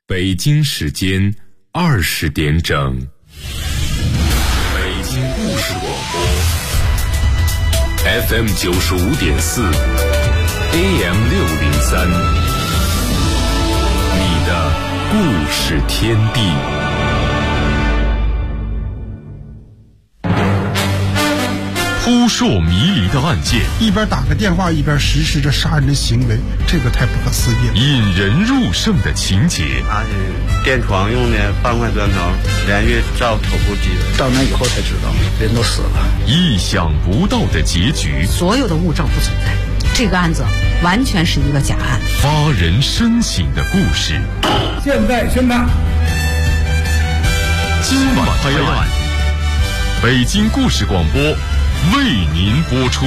北京时间20点整，北京故事广播 FM 95.4 AM 603，你的故事天地。扑朔迷离的案件， 一边打个电话一边实施着杀人的行为，这个太不可思议了。 引人入胜的情节， 他是电床用的半块砖头连续照头部击的， 到那以后才知道人都死了。 意想不到的结局， 所有的物证不存在，这个案子完全是一个假案。 发人深省的故事， 现在宣判， 今晚拍案，北京故事广播为您播出。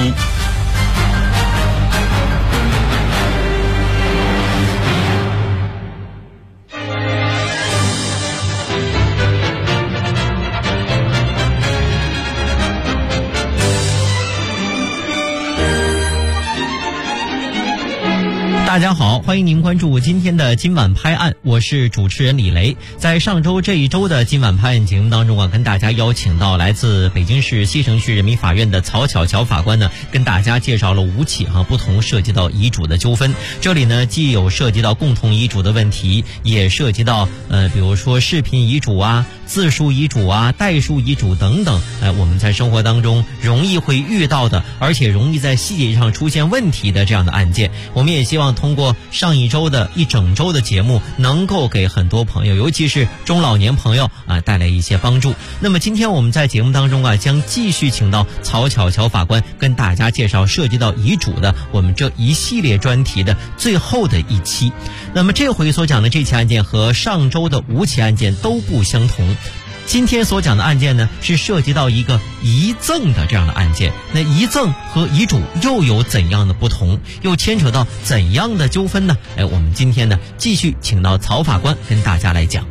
大家好，欢迎您关注今天的今晚拍案，我是主持人李雷。在上周这一周的今晚拍案节目当中跟大家邀请到来自北京市西城区人民法院的曹巧巧法官跟大家介绍了5起不同涉及到遗嘱的纠纷。这里既有涉及到共同遗嘱的问题，也涉及到比如说视频遗嘱自述遗嘱代述遗嘱等等，我们在生活当中容易会遇到的，而且容易在细节上出现问题的这样的案件。我们也希望通过上一周的一整周的节目，能够给很多朋友，尤其是中老年朋友带来一些帮助。那么今天我们在节目当中将继续请到曹巧巧法官跟大家介绍涉及到遗嘱的我们这一系列专题的最后的一期。那么这回所讲的这起案件和上周的5起案件都不相同。今天所讲的案件是涉及到一个遗赠的这样的案件。那遗赠和遗嘱又有怎样的不同，又牵扯到怎样的纠纷呢？我们今天继续请到曹法官跟大家来讲。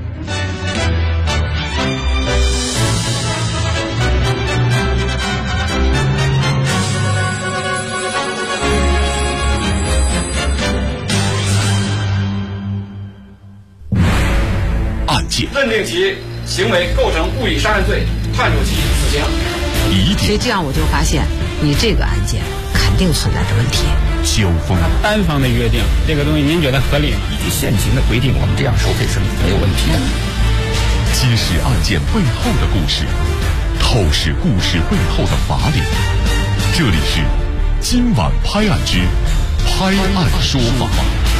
案件认定其行为构成故意杀人罪，判处其死刑。 所以这样我就发现，你这个案件肯定存在着问题。 纠纷单方的约定，这个东西您觉得合理吗？ 依据现行的规定，我们这样收费是没有问题的。 揭示案件背后的故事，透视故事背后的法理。这里是今晚拍案之拍案说法。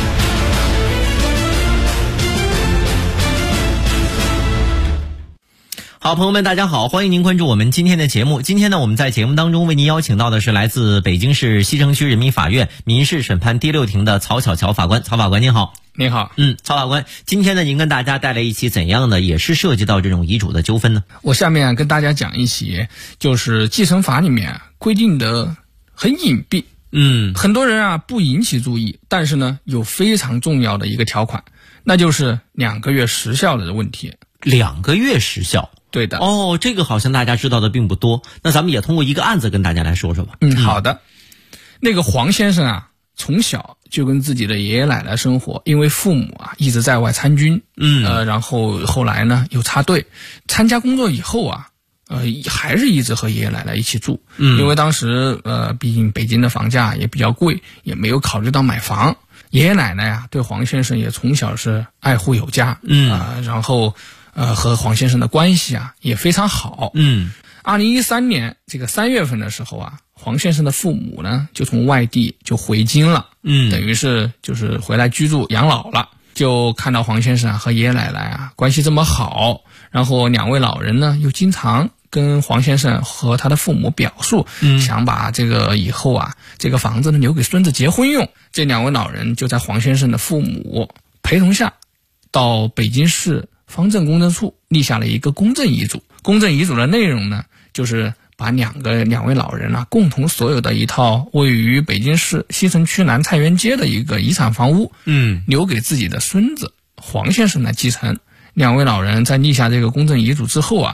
好，朋友们大家好，欢迎您关注我们今天的节目。今天我们在节目当中为您邀请到的是来自北京市西城区人民法院民事审判第6庭的曹巧巧法官。曹法官您好。 您好。 曹法官，今天您跟大家带来一起怎样的也是涉及到这种遗嘱的纠纷呢？ 我下面跟大家讲一起就是继承法里面规定的很隐蔽，很多人不引起注意，但是有非常重要的一个条款，那就是2个月时效的问题。 2个月时效？ 对的。 这个好像大家知道的并不多，那咱们也通过一个案子跟大家来说说吧。 好的。那个黄先生从小就跟自己的爷爷奶奶生活，因为父母一直在外参军，然后后来又插队，参加工作以后还是一直和爷爷奶奶一起住，因为当时毕竟北京的房价也比较贵，也没有考虑到买房。爷爷奶奶对黄先生也从小是爱护有加，然后和黄先生的关系也非常好。2013年这个3月份的时候黄先生的父母就从外地就回京了，等于是就是回来居住养老了。就看到黄先生和爷爷奶奶关系这么好，然后2位老人又经常跟黄先生和他的父母表述，想把这个以后这个房子留给孙子结婚用。这2位老人就在黄先生的父母陪同下，到北京市方正公证处立下了一个公证遗嘱。公证遗嘱的内容就是把两位老人共同所有的一套位于北京市西城区南菜园街的一个遗产房屋，留给自己的孙子黄先生来继承。2位老人在立下这个公证遗嘱之后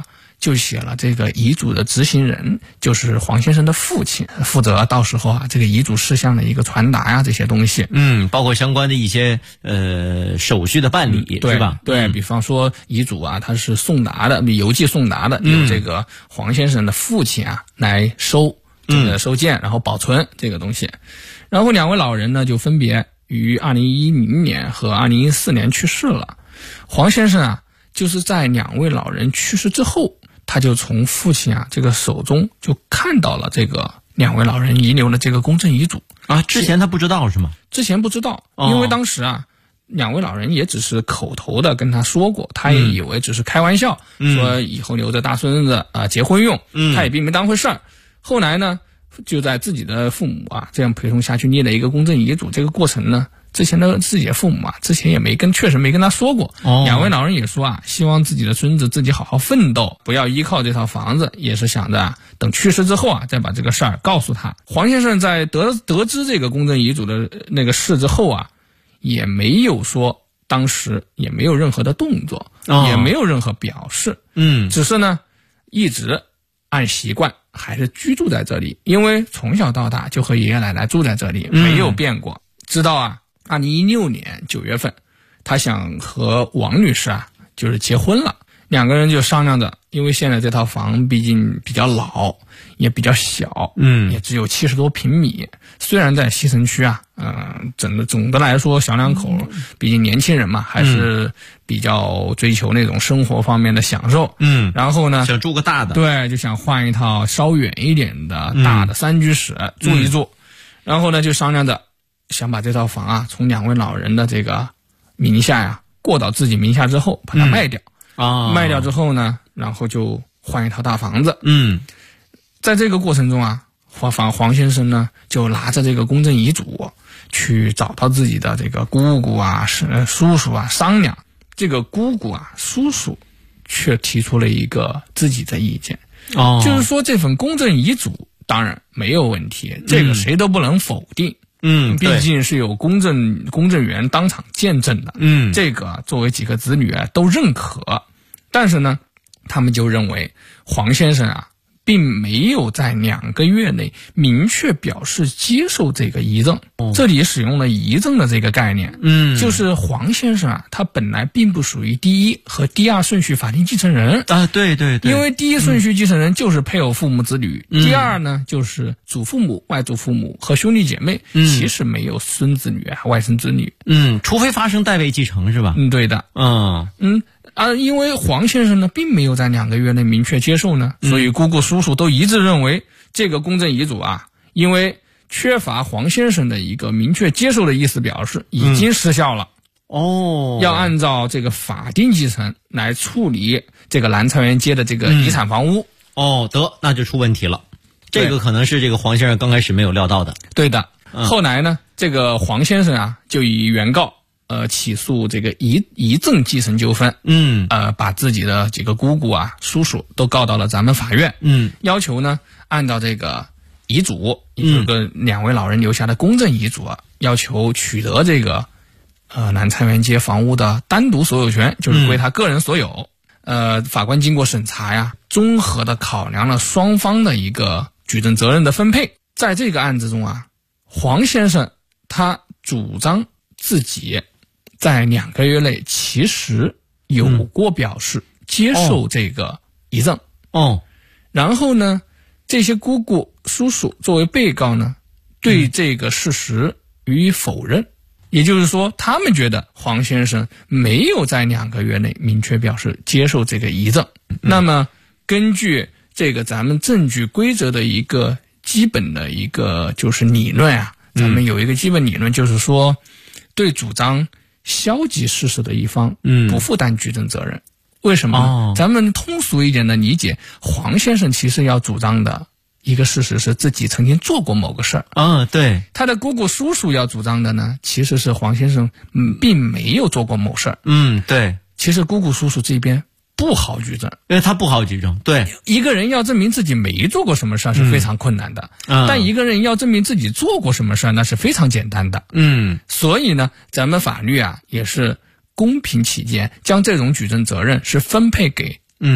就写了这个遗嘱的执行人，就是黄先生的父亲，负责到时候啊这个遗嘱事项的一个传达呀这些东西。 包括相关的一些手续的办理，是吧？ 对，比方说遗嘱啊，它是送达的，邮寄送达的，由这个黄先生的父亲啊来收件，然后保存这个东西。然后2位老人呢就分别于2010年和2014年去世了。黄先生啊就是在2位老人去世之后，他就从父亲啊这个手中就看到了这个2位老人遗留的这个公证遗嘱啊。之前他不知道是吗？ 之前不知道，因为当时啊2位老人也只是口头的跟他说过，他也以为只是开玩笑，说以后留着大孙子结婚用，他也并没当回事儿。后来呢就在自己的父母啊这样陪同下去列了一个公证遗嘱，这个过程呢之前的自己的父母啊之前也确实没跟他说过。2位老人也说啊，希望自己的孙子自己好好奋斗，不要依靠这套房子，也是想着啊等去世之后啊再把这个事儿告诉他。黄先生在得知这个公证遗嘱的那个事之后啊，也没有说当时也没有任何的动作，也没有任何表示，只是呢一直按习惯还是居住在这里，因为从小到大就和爷爷奶奶住在这里，没有变过。直到啊2016年9月份，他想和王女士啊就是结婚了，2个人就商量着，因为现在这套房毕竟比较老，也比较小，也只有70多平米，虽然在西城区啊，总的来说小两口，毕竟年轻人嘛，还是比较追求那种生活方面的享受，然后呢， 想住个大的， 对，就想换一套稍远一点的大的3居室住一住，然后呢就商量着想把这套房啊从2位老人的这个名下呀过到自己名下之后把它卖掉，卖掉之后呢，然后就换一套大房子。在这个过程中啊，黄先生呢就拿着这个公证遗嘱去找到自己的这个姑姑啊、叔叔啊商量。这个姑姑啊、叔叔却提出了一个自己的意见，就是说这份公证遗嘱当然没有问题，这个谁都不能否定。毕竟是有公证员当场见证的，这个作为几个子女啊都认可。但是呢，他们就认为黄先生啊并没有在2个月内明确表示接受这个遗赠，这里使用了遗赠的这个概念，就是黄先生啊，他本来并不属于第一和第二顺序法定继承人啊，对， 因为第一顺序继承人就是配偶、父母、子女，第二呢就是祖父母、外祖父母和兄弟姐妹，其实没有孙子女啊、外甥子女， 除非发生代位继承是吧？ 对的，因为黄先生呢并没有在2个月内明确接受呢，所以姑姑叔叔都一致认为这个公证遗嘱啊，因为缺乏黄先生的一个明确接受的意思表示，已经失效了。要按照这个法定继承来处理这个南菜园街的这个遗产房屋。 那就出问题了。这个可能是这个黄先生刚开始没有料到的。 对的。后来呢，这个黄先生啊就以原告起诉这个遗赠继承纠纷，把自己的几个姑姑啊、叔叔都告到了咱们法院，要求呢按照这个遗嘱，也就是个2位老人留下的公证遗嘱啊，要求取得这个南菜园街房屋的单独所有权，就是归他个人所有。法官经过审查呀，综合的考量了双方的一个举证责任的分配。在这个案子中啊，黄先生他主张自己在2个月内其实有过表示接受这个遗赠，然后呢，这些姑姑叔叔作为被告呢，对这个事实予以否认，也就是说，他们觉得黄先生没有在2个月内明确表示接受这个遗赠。那么，根据这个咱们证据规则的一个基本的一个就是理论啊，咱们有一个基本理论，就是说，对主张消极事实的一方，不负担举证责任。为什么呢？咱们通俗一点的理解，黄先生其实要主张的一个事实是自己曾经做过某个事儿。 对。 他的姑姑叔叔要主张的呢，其实是黄先生并没有做过某事儿。 对。 其实姑姑叔叔这边不好举证， 因为他不好举证。对。 一个人要证明自己没做过什么事儿是非常困难的，但一个人要证明自己做过什么事儿那是非常简单的。所以呢，咱们法律啊也是公平起见，将这种举证责任是分配给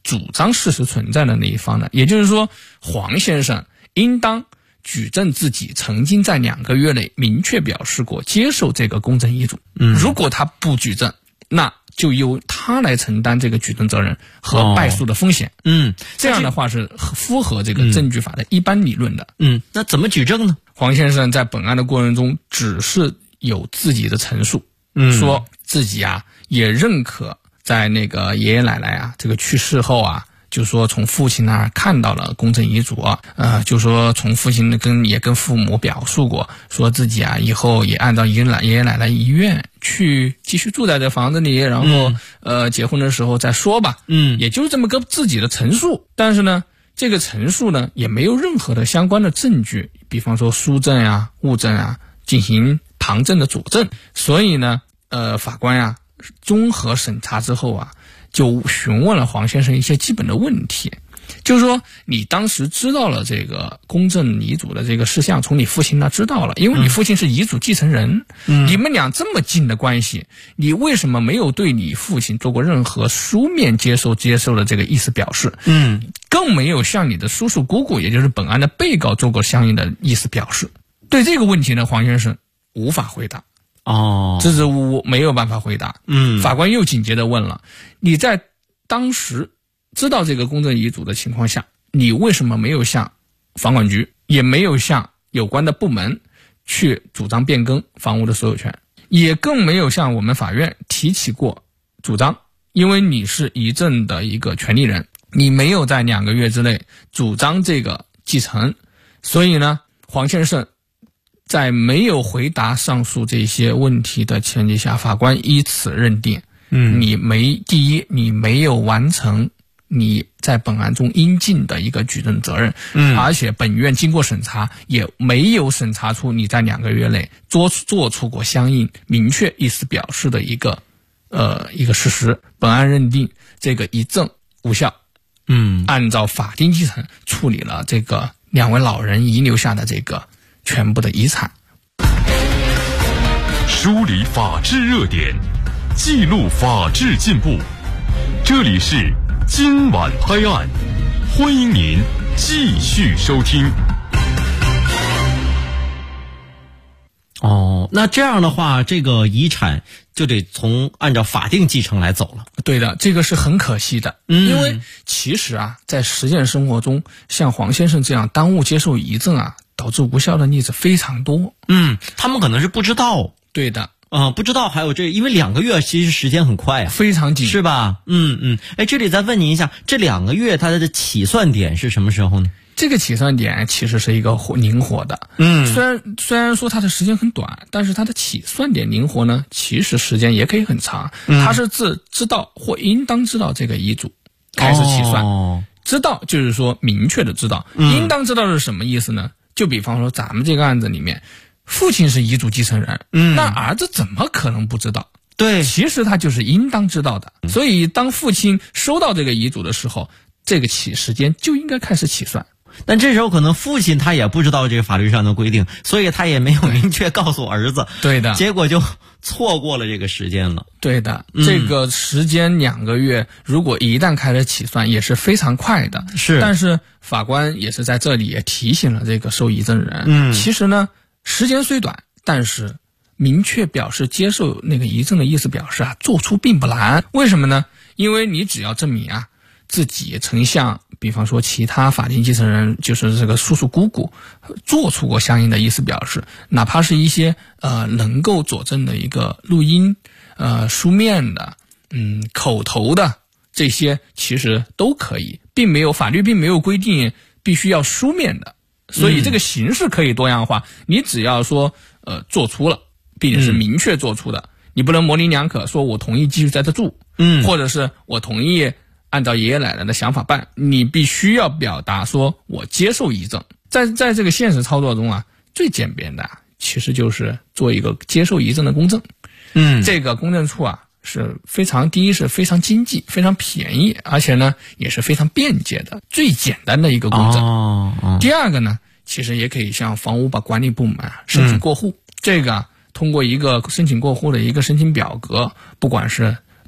主张事实存在的那一方呢？也就是说，黄先生应当举证自己曾经在2个月内明确表示过接受这个公证遗嘱。如果他不举证，那就由他来承担这个举证责任和败诉的风险。这样的话是符合这个证据法的一般理论的。 那怎么举证呢？ 黄先生在本案的过程中只是有自己的陈述，说自己啊也认可在那个爷爷奶奶啊这个去世后啊，就说从父亲那儿看到了公证遗嘱啊，就说从父亲也跟父母表述过，说自己啊以后也按照爷爷奶奶遗愿去继续住在这房子里，然后结婚的时候再说吧。也就是这么个自己的陈述。但是呢，这个陈述呢也没有任何的相关的证据，比方说书证啊、物证啊进行旁证的佐证。所以呢，法官呀综合审查之后啊，就询问了黄先生一些基本的问题，就是说你当时知道了这个公证遗嘱的这个事项，从你父亲那知道了，因为你父亲是遗嘱继承人，你们俩这么近的关系，你为什么没有对你父亲做过任何书面接受的这个意思表示？更没有向你的叔叔姑姑，也就是本案的被告做过相应的意思表示。对这个问题呢，黄先生无法回答。支支吾吾，没有办法回答。法官又紧接着问了，你在当时知道这个公证遗嘱的情况下，你为什么没有向房管局，也没有向有关的部门去主张变更房屋的所有权，也更没有向我们法院提起过主张？因为你是遗赠的一个权利人，你没有在2个月之内主张这个继承，所以呢，黄先生在没有回答上述这些问题的前提下，法官依此认定，第一，你没有完成你在本案中应尽的一个举证责任，而且本院经过审查也没有审查出你在2个月内做出过相应明确意思表示的一个事实。本案认定这个遗赠无效，按照法定继承处理了这个2位老人遗留下的这个全部的遗产。 梳理法治热点，记录法治进步，这里是今晚拍案，欢迎您继续收听。 那这样的话，这个遗产就得按照法定继承来走了。 对的，这个是很可惜的。因为其实啊，在实践生活中，像黄先生这样耽误接受遗赠啊，导致无效的例子非常多。 他们可能是不知道。 对的。 不知道还有因为2个月其实时间很快啊， 非常紧，是吧？这里再问您一下，这2个月它的起算点是什么时候呢？ 这个起算点其实是一个灵活的。虽然说它的时间很短，但是它的起算点灵活呢，其实时间也可以很长。它是自知道或应当知道这个遗嘱开始起算。知道就是说明确的知道，应当知道是什么意思呢？就比方说咱们这个案子里面，父亲是遗嘱继承人，那儿子怎么可能不知道？对，其实他就是应当知道的。所以当父亲收到这个遗嘱的时候，这个时间就应该开始起算。 但这时候可能父亲他也不知道这个法律上的规定，所以他也没有明确告诉儿子。 对的， 结果就错过了这个时间了。 对的，这个时间2个月，如果一旦开始起算，也是非常快的。但是法官也是在这里也提醒了这个受遗赠人，其实呢，时间虽短，但是明确表示接受那个遗赠的意思表示啊，做出并不难。为什么呢？因为你只要证明啊，自己曾向比方说其他法定继承人，就是这个叔叔姑姑，做出过相应的意思表示，哪怕是一些能够佐证的一个录音、书面的、口头的这些，其实都可以，法律并没有规定必须要书面的，所以这个形式可以多样化。你只要说做出了，并且是明确做出的，你不能模棱两可说我同意继续在这住，或者是我同意按照爷爷奶奶的想法办，你必须要表达说我接受遗赠。在这个现实操作中啊，最简便的其实就是做一个接受遗赠的公证。这个公证处啊第一是非常经济、非常便宜，而且呢也是非常便捷的、最简单的一个公证。第二个呢，其实也可以向房屋管理部门申请过户。这个通过一个申请过户的一个申请表格，不管是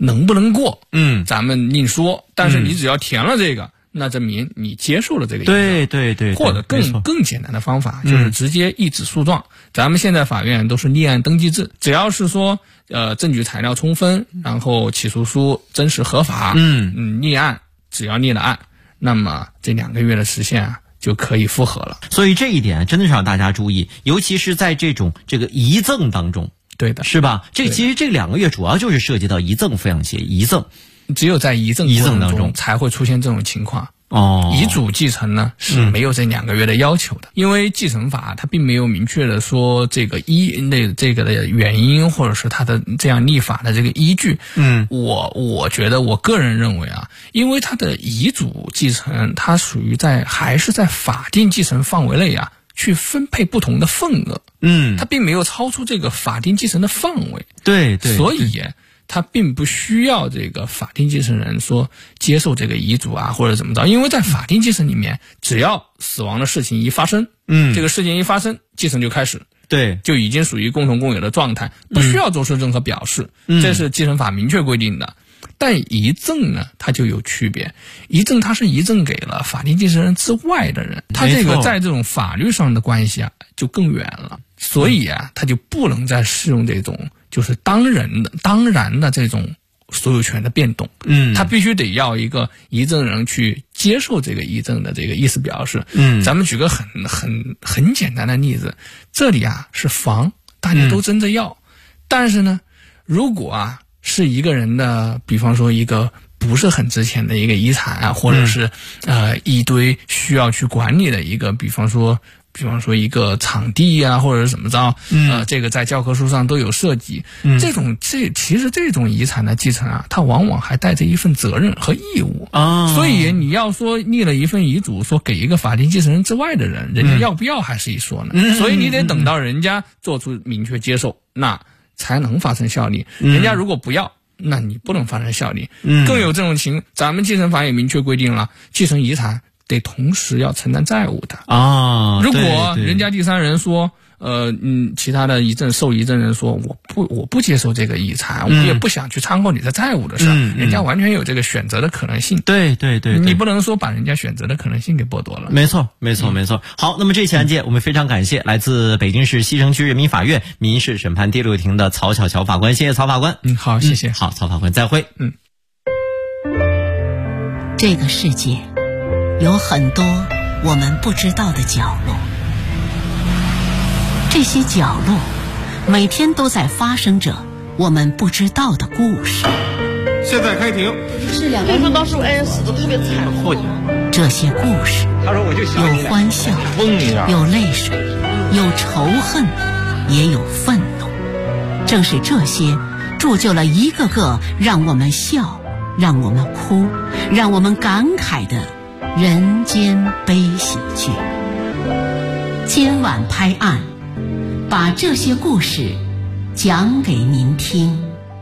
能不能过，咱们另说。但是你只要填了这个，那证明你接受了这个遗赠。对，或者更简单的方法就是直接一纸诉状。咱们现在法院都是立案登记制，只要是说证据材料充分，然后起诉书真实合法，立案，只要立了案，那么这2个月的时限就可以复核了。 所以这一点真的是让大家注意，尤其是在这个遗赠当中。 对的， 是吧？其实这2个月主要就是涉及到遗赠抚养协议，遗赠， 只有在遗赠当中才会出现这种情况。遗嘱继承呢是没有这2个月的要求的，因为继承法它并没有明确的说这个的原因，或者是它的这样立法的这个依据。我觉得我个人认为因为它的遗嘱继承，它属于还是在法定继承范围内去分配不同的份额，它并没有超出这个法定继承的范围，对，所以它并不需要这个法定继承人说接受这个遗嘱或者怎么着，因为在法定继承里面，只要死亡的事情一发生，这个事情一发生，继承就开始，对，就已经属于共同共有的状态，不需要做出任何表示，这是继承法明确规定的。但遗赠呢，它就有区别。遗赠它是遗赠给了法定继承人之外的人，它这个在这种法律上的关系就更远了，所以它就不能再适用这种就是当然的这种所有权的变动。它必须得要一个遗赠人去接受这个遗赠的这个意思表示。咱们举个很简单的例子，这里是房，大家都争着要，但是呢，如果是一个人的，比方说一个不是很值钱的一个遗产或者是一堆需要去管理的一个，比方说一个场地或者是怎么着，这个在教科书上都有涉及。其实这种遗产的继承它往往还带着一份责任和义务所以你要说立了一份遗嘱，说给一个法定继承人之外的人，人家要不要还是一说呢？所以你得等到人家做出明确接受，那才能发生效力。人家如果不要，那你不能发生效力。更有这种咱们继承法也明确规定了，继承遗产得同时要承担债务的如果人家第三人说其他的受遗赠人说我不接受这个遗产，我也不想去参考你的债务的事，人家完全有这个选择的可能性。对，你不能说把人家选择的可能性给剥夺了。没错。好，那么这起案件我们非常感谢来自北京市西城区人民法院民事审判第6庭的曹晓乔法官，谢谢曹法官。好，谢谢。好，曹法官再会。 这个世界有很多我们不知道的角落，这些角落每天都在发生着我们不知道的故事。 现在开庭。是2个人当时死得特别惨。 这些故事有欢笑，有泪水，有仇恨，也有愤怒。正是这些铸就了一个个让我们笑，让我们哭，让我们感慨的人间悲喜剧。今晚拍案，把这些故事讲给您听。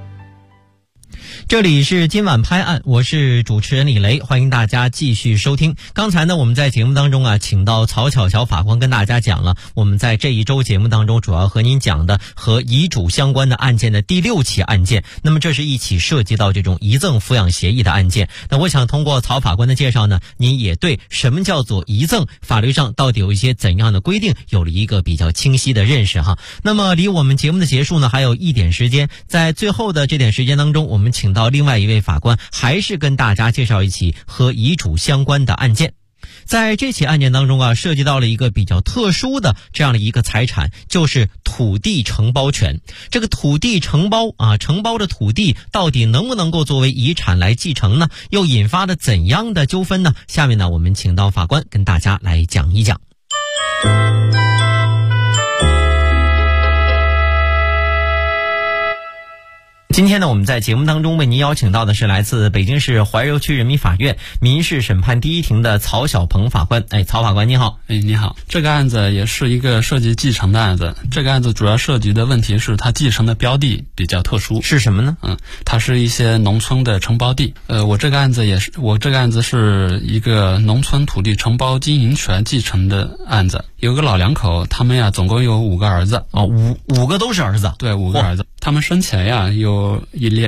这里是今晚拍案，我是主持人李雷，欢迎大家继续收听。刚才呢，我们在节目当中请到曹巧乔法官跟大家讲了我们在这一周节目当中主要和您讲的和遗嘱相关的案件的第6起案件。那么这是一起涉及到这种遗赠抚养协议的案件。那我想通过曹法官的介绍呢，您也对什么叫做遗赠，法律上到底有一些怎样的规定有了一个比较清晰的认识哈。那么离我们节目的结束呢还有1点时间，在最后的这点时间当中，我们请到另外一位法官，还是跟大家介绍一起和遗嘱相关的案件。在这起案件当中涉及到了一个比较特殊的这样的一个财产，就是土地承包权。这个土地承包承包的土地到底能不能够作为遗产来继承呢？又引发了怎样的纠纷呢？下面呢，我们请到法官跟大家来讲一讲。今天呢，我们在节目当中为您邀请到的是来自北京市怀柔区人民法院民事审判第1庭的曹晓鹏法官。曹法官您好。 你好。这个案子也是一个涉及继承的案子。这个案子主要涉及的问题是它继承的标的比较特殊。是什么呢？它是一些农村的承包地。我这个案子是一个农村土地承包经营权继承的案子。有个老两口，他们总共有5个儿子。5个都是儿子？对，5个儿子。 他们生前呀有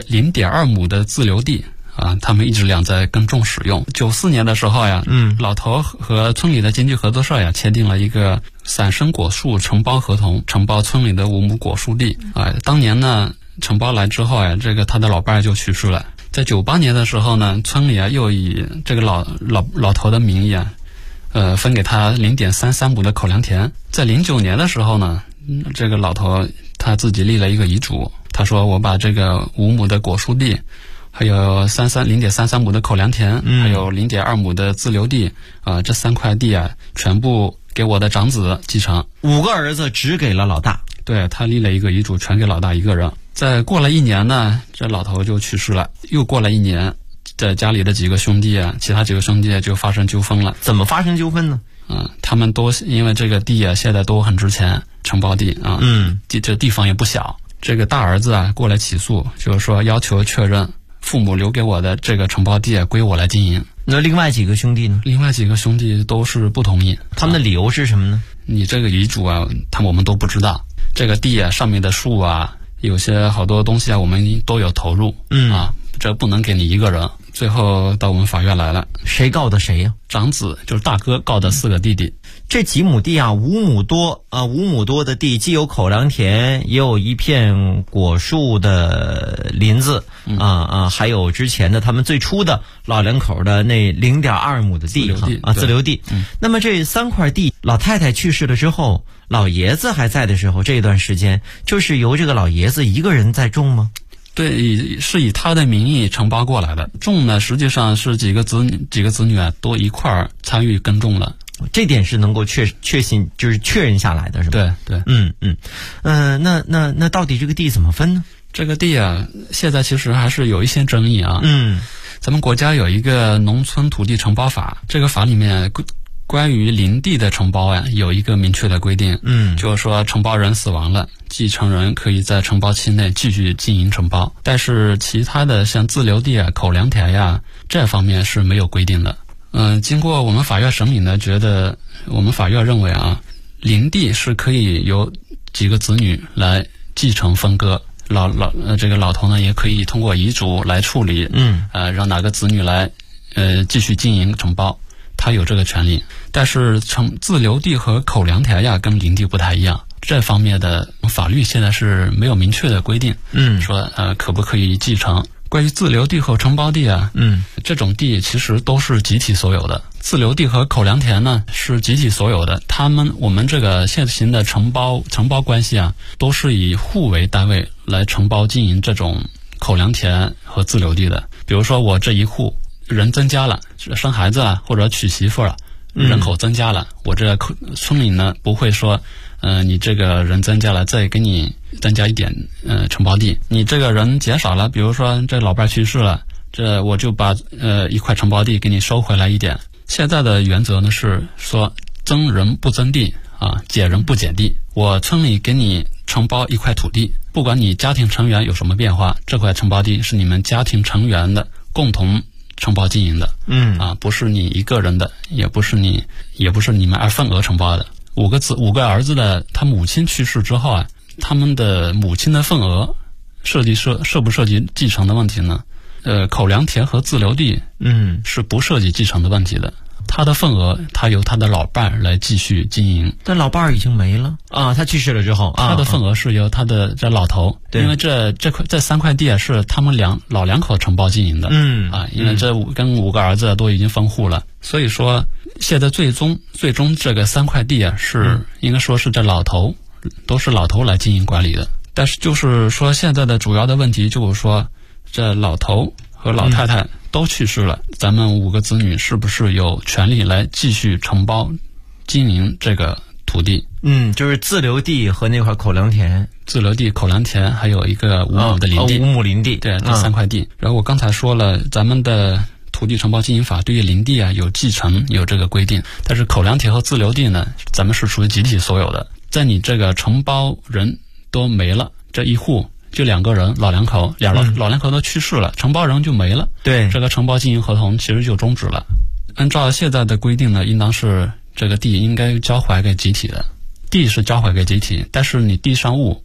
0.2亩的自留地啊，他们一直俩在耕种使用。94年的时候呀，老头和村里的经济合作社呀签订了一个散生果树承包合同，承包村里的5亩果树地啊。当年呢承包来之后呀，这个他的老伴就去世了。在98年的时候呢，村里啊又以这个老头的名义啊，分给他0.33亩的口粮田。在09年的时候呢，这个老头他自己立了一个遗嘱，他说我把这个5亩的果树地，还有0.33亩的口粮田，还有0.2亩的自留地这3块地啊，全部给我的长子继承。 5个儿子只给了老大， 对，他立了一个遗嘱，全给老大一个人。再过了1年呢，这老头就去世了。又过了1年，在家里的几个兄弟啊，其他几个兄弟就发生纠纷了。 怎么发生纠纷呢？ 他们都因为这个地啊，现在都很值钱，承包地啊，这地方也不小。这个大儿子啊过来起诉，就是说要求确认父母留给我的这个承包地啊归我来经营。 那另外几个兄弟呢？ 另外几个兄弟都是不同意。 他们的理由是什么呢？ 你这个遗嘱啊，我们都不知道。这个地啊，上面的树啊，有些好多东西啊，我们都有投入。这不能给你一个人。最后到我们法院来了。 谁告的谁呀？ 长子就是大哥告的4个弟弟。 这几亩地啊，5亩多的地，既有口粮田，也有一片果树的林子还有之前的他们最初的老两口的那0.2亩的地自留地。那么这3块地，老太太去世了之后，老爷子还在的时候，这段时间就是由这个老爷子一个人在种吗？ 对，是以他的名义承包过来的。种呢，实际上是几个子女啊，都一块儿参与耕种了。 这点是能够确信，就是确认下来的，是吧？ 对， 那到底这个地怎么分呢？ 这个地啊，现在其实还是有一些争议啊。咱们国家有一个农村土地承包法，这个法里面关于林地的承包啊，有一个明确的规定。就是说承包人死亡了，继承人可以在承包期内继续经营承包，但是其他的像自留地啊、口粮田呀，这方面是没有规定的。经过我们法院审理呢，我们法院认为啊，林地是可以由几个子女来继承分割，这个老头呢也可以通过遗嘱来处理，让哪个子女来继续经营承包，他有这个权利。但是自留地和口粮田呀跟林地不太一样，这方面的法律现在是没有明确的规定，说可不可以继承。关于自留地和承包地啊，这种地其实都是集体所有的。自留地和口粮田呢是集体所有的，我们这个现行的承包关系啊，都是以户为单位来承包经营这种口粮田和自留地的。比如说我这一户人增加了，生孩子了或者娶媳妇了，人口增加了，我这个村里呢不会说你这个人增加了再给你增加一点承包地，你这个人减少了，比如说这老伴去世了，这我就把一块承包地给你收回来一点。现在的原则呢是说增人不增地减人不减地。我村里给你承包一块土地，不管你家庭成员有什么变化，这块承包地是你们家庭成员的共同承包经营的，不是你一个人的，也不是你们按份额承包的。5个儿子的，他母亲去世之后啊，他们的母亲的份额涉不涉及继承的问题呢？口粮田和自留地，是不涉及继承的问题的。他的份额，他由他的老伴来继续经营。 但老伴已经没了啊，他去世了之后， 他的份额是由他的这老头，因为这3块地啊是他们老两口承包经营的，因为这跟5个儿子都已经分户了，所以说现在最终这个3块地啊是应该说是这都是老头来经营管理的。但是就是说现在的主要的问题就是说，这老头和老太太都去世了，咱们5个子女是不是有权利来继续承包经营这个土地？ 就是自留地和那块口粮田。 自留地、口粮田，还有一个5亩的林地。 5亩林地， 对，这3块地。然后我刚才说了，咱们的土地承包经营法对于林地啊有继承有这个规定，但是口粮田和自留地呢，咱们是属于集体所有的。在你这个承包人都没了，这一户就2个人，老两口都去世了，承包人就没了， 对， 这个承包经营合同其实就终止了。按照现在的规定呢，应当是这个地应该交还给集体的，地是交还给集体，但是你地上物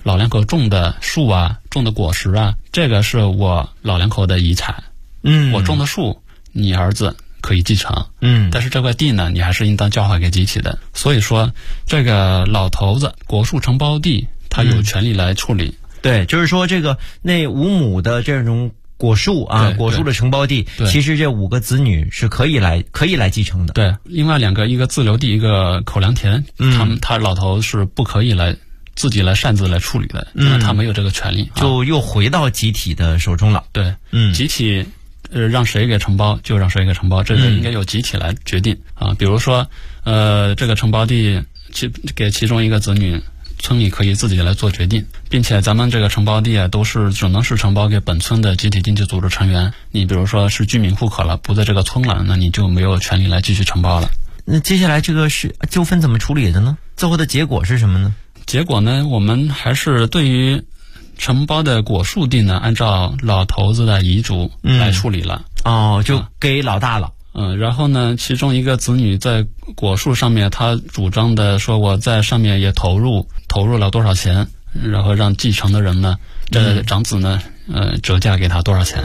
老两口种的树啊，种的果实啊，这个是我老两口的遗产。我种的树，你儿子可以继承。但是这块地呢，你还是应当交还给集体的。所以说，这个老头子果树承包地，他有权利来处理。 对，就是说那5亩的这种果树啊，果树的承包地，其实这5个子女是可以来继承的。 对，另外2个，一个自留地，一个口粮田，他老头是不可以自己来擅自来处理的，因为他没有这个权利， 就又回到集体的手中了。 对，集体让谁给承包就让谁给承包，这个应该由集体来决定啊。比如说，这个承包地给其中一个子女，村里可以自己来做决定，并且咱们这个承包地啊，都是只能是承包给本村的集体经济组织成员。你比如说是居民户口了，不在这个村了，那你就没有权利来继续承包了。 那接下来这个是纠纷怎么处理的呢？最后的结果是什么呢？ 结果呢，我们还是对于承包的果树地呢，按照老头子的遗嘱来处理了。 就给老大了。 然后呢，其中一个子女在果树上面，他主张的说我在上面也投入了多少钱，然后让继承的人呢，这长子呢，折价给他多少钱。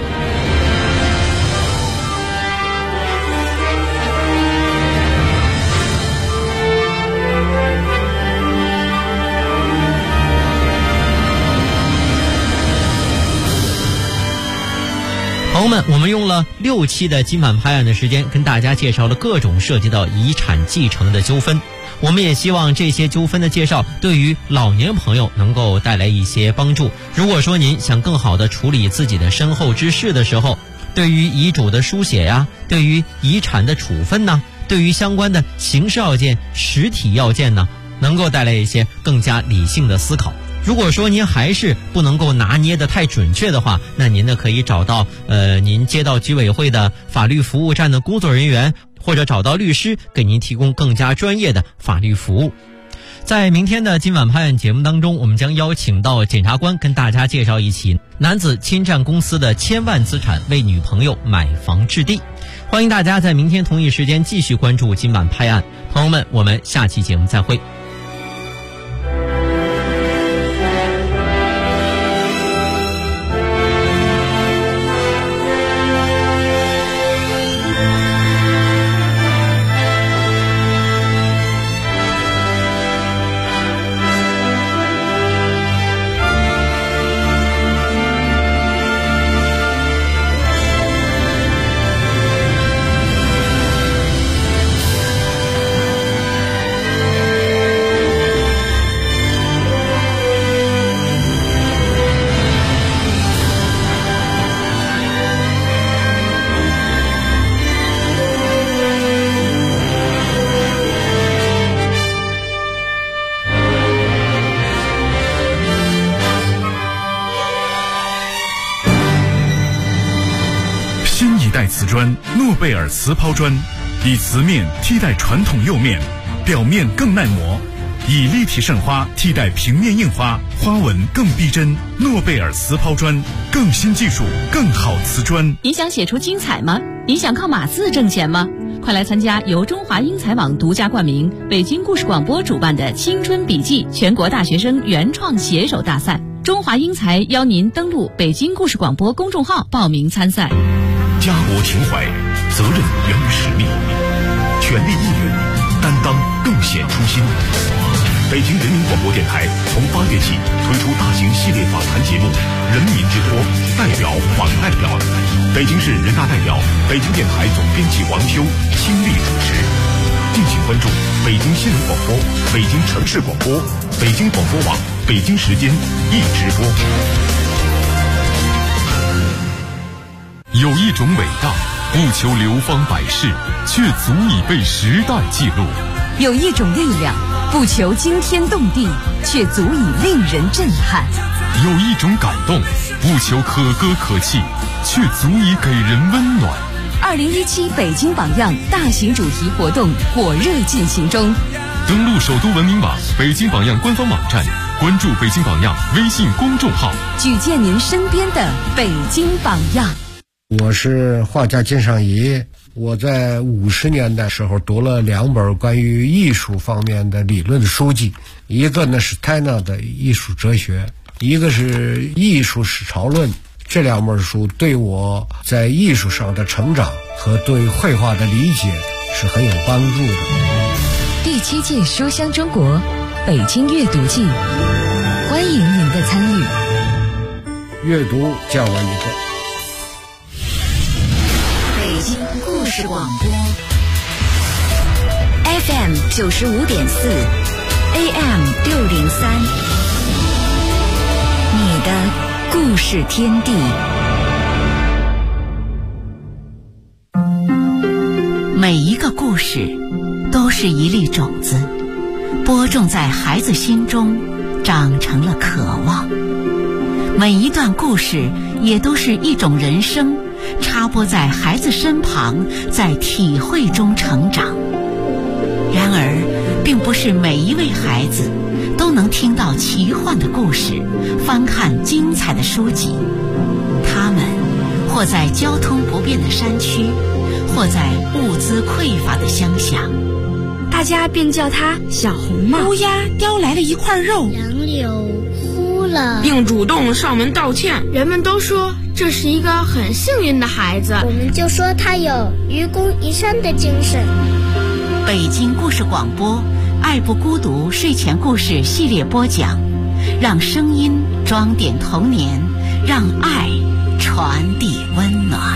朋友们，我们用了6期的今晚拍案的时间，跟大家介绍了各种涉及到遗产继承的纠纷。我们也希望这些纠纷的介绍对于老年朋友能够带来一些帮助。如果说您想更好的处理自己的身后之事的时候，对于遗嘱的书写呀，对于遗产的处分呢，对于相关的刑事要件、实体要件呢，能够带来一些更加理性的思考。如果说您还是不能够拿捏得太准确的话，那您呢可以找到您街道居委会的法律服务站的工作人员，或者找到律师给您提供更加专业的法律服务。在明天的今晚拍案节目当中，我们将邀请到检察官跟大家介绍一起男子侵占公司的1000万资产，为女朋友买房置地。欢迎大家在明天同一时间继续关注今晚拍案。朋友们，我们下期节目再会。 瓷砖诺贝尔瓷抛砖，以瓷面替代传统釉面，表面更耐磨，以立体渗花替代平面印花，花纹更逼真。诺贝尔瓷抛砖，更新技术，更好瓷砖。 你想写出精彩吗？你想靠码字挣钱吗？快来参加由中华英才网独家冠名、北京故事广播主办的青春笔记全国大学生原创写手大赛。中华英才邀您登录北京故事广播公众号报名参赛。 家国情怀，责任源于使命，权力义勇，担当更显初心。北京人民广播电台从8月起推出大型系列访谈节目《人民之托》，代表访代表。北京市人大代表、北京电台总编辑王修倾力主持。敬请关注北京新闻广播、北京城市广播、北京广播网、北京时间一直播。 有一种伟大，不求流芳百世，却足以被时代记录； 有一种力量，不求惊天动地，却足以令人震撼； 有一种感动，不求可歌可泣，却足以给人温暖。 2017北京榜样大型主题活动火热进行中， 登录首都文明网、北京榜样官方网站，关注北京榜样微信公众号， 举荐您身边的北京榜样。 我是画家金尚仪， 我在50年代时候读了2本关于艺术方面的理论的书籍，一个呢是泰纳的艺术哲学，一个是艺术史潮论。这2本书对我在艺术上的成长和对绘画的理解是很有帮助的。 第7届书香中国北京阅读季，欢迎您的参与。 阅读叫我一个。 北京故事广播 FM 95.4 AM 603，你的故事天地。 每一个故事都是一粒种子，播种在孩子心中，长成了渴望。每一段故事也都是一种人生，插播在孩子身旁，在体会中成长。然而，并不是每一位孩子都能听到奇幻的故事，翻看精彩的书籍。他们或在交通不便的山区，或在物资匮乏的乡下， 大家便叫他小红帽。 乌鸦叼来了一块肉， 杨柳哭了， 并主动上门道歉。 人们都说这是一个很幸运的孩子， 我们就说他有愚公移山的精神。 北京故事广播爱不孤独睡前故事系列播讲，让声音装点童年，让爱传递温暖。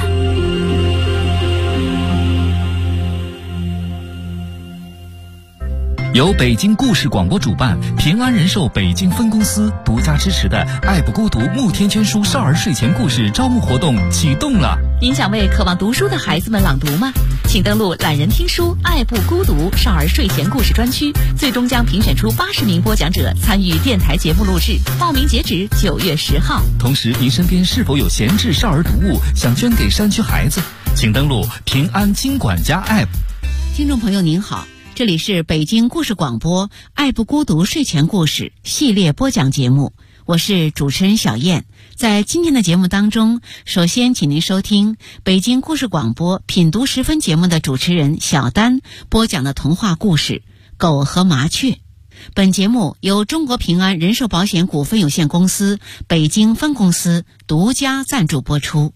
由北京故事广播主办，平安人寿北京分公司独家支持的爱不孤独慕天圈书少儿睡前故事招募活动启动了。 您想为渴望读书的孩子们朗读吗？请登录懒人听书爱不孤独少儿睡前故事专区，最终将评选出80名播讲者参与电台节目录制，报名截止9月10号。 同时，您身边是否有闲置少儿读物想捐给山区孩子？请登录平安金管家 App。 听众朋友您好，这里是北京故事广播爱不孤独睡前故事系列播讲节目，我是主持人小燕。在今天的节目当中，首先请您收听北京故事广播品读时分节目的主持人小丹播讲的童话故事《狗和麻雀》。本节目由中国平安人寿保险股份有限公司北京分公司独家赞助播出。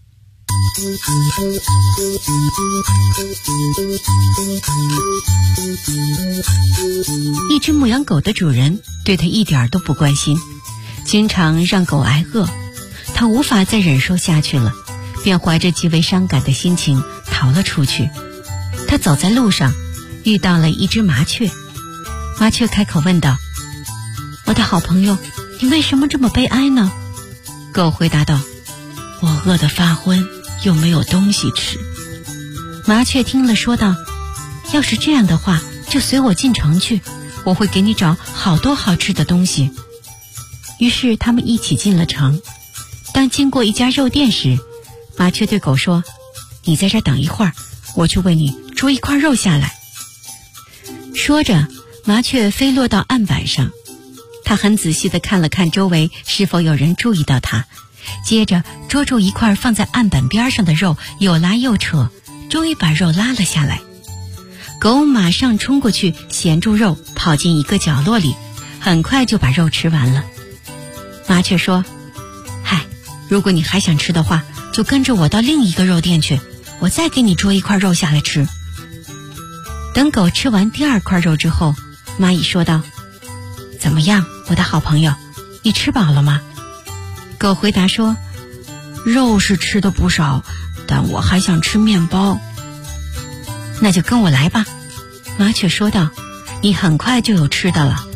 一只牧羊狗的主人对它一点都不关心，经常让狗挨饿。他无法再忍受下去了，便怀着极为伤感的心情逃了出去。他走在路上，遇到了一只麻雀。麻雀开口问道：“我的好朋友，你为什么这么悲哀呢？”狗回答道：“我饿得发昏，又没有东西吃。”麻雀听了说道：“要是这样的话，就随我进城去，我会给你找好多好吃的东西。”于是他们一起进了城。当经过一家肉店时，麻雀对狗说：“你在这儿等一会儿，我去为你捉一块肉下来。”说着，麻雀飞落到案板上，它很仔细地看了看周围是否有人注意到它，接着捉住一块放在案板边上的肉，又拉又扯，终于把肉拉了下来。狗马上冲过去衔住肉，跑进一个角落里，很快就把肉吃完了。麻雀说：“嗨，如果你还想吃的话，就跟着我到另一个肉店去，我再给你捉一块肉下来吃。”等狗吃完第2块肉之后，蚂蚁说道：“怎么样，我的好朋友，你吃饱了吗？”狗回答说：“肉是吃的不少，但我还想吃面包。”“那就跟我来吧。”麻雀说道，“你很快就有吃的了。”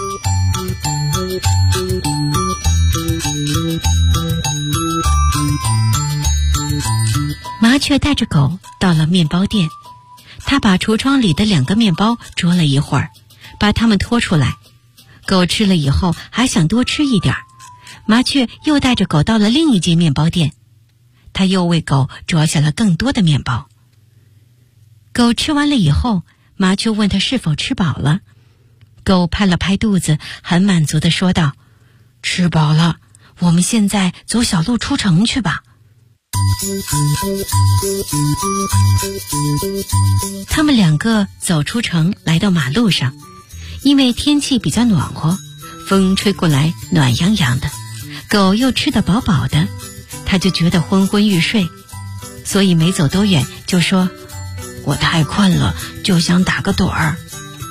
麻雀带着狗到了面包店，他把橱窗里的2个面包啄了一会儿，把它们拖出来。狗吃了以后还想多吃一点，麻雀又带着狗到了另一间面包店，他又为狗啄下了更多的面包。狗吃完了以后，麻雀问他是否吃饱了。狗拍了拍肚子，很满足地说道：“吃饱了，我们现在走小路出城去吧。” 他们两个走出城，来到马路上，因为天气比较暖和，风吹过来暖洋洋的，狗又吃得饱饱的，他就觉得昏昏欲睡，所以没走多远就说：我太困了，就想打个盹儿。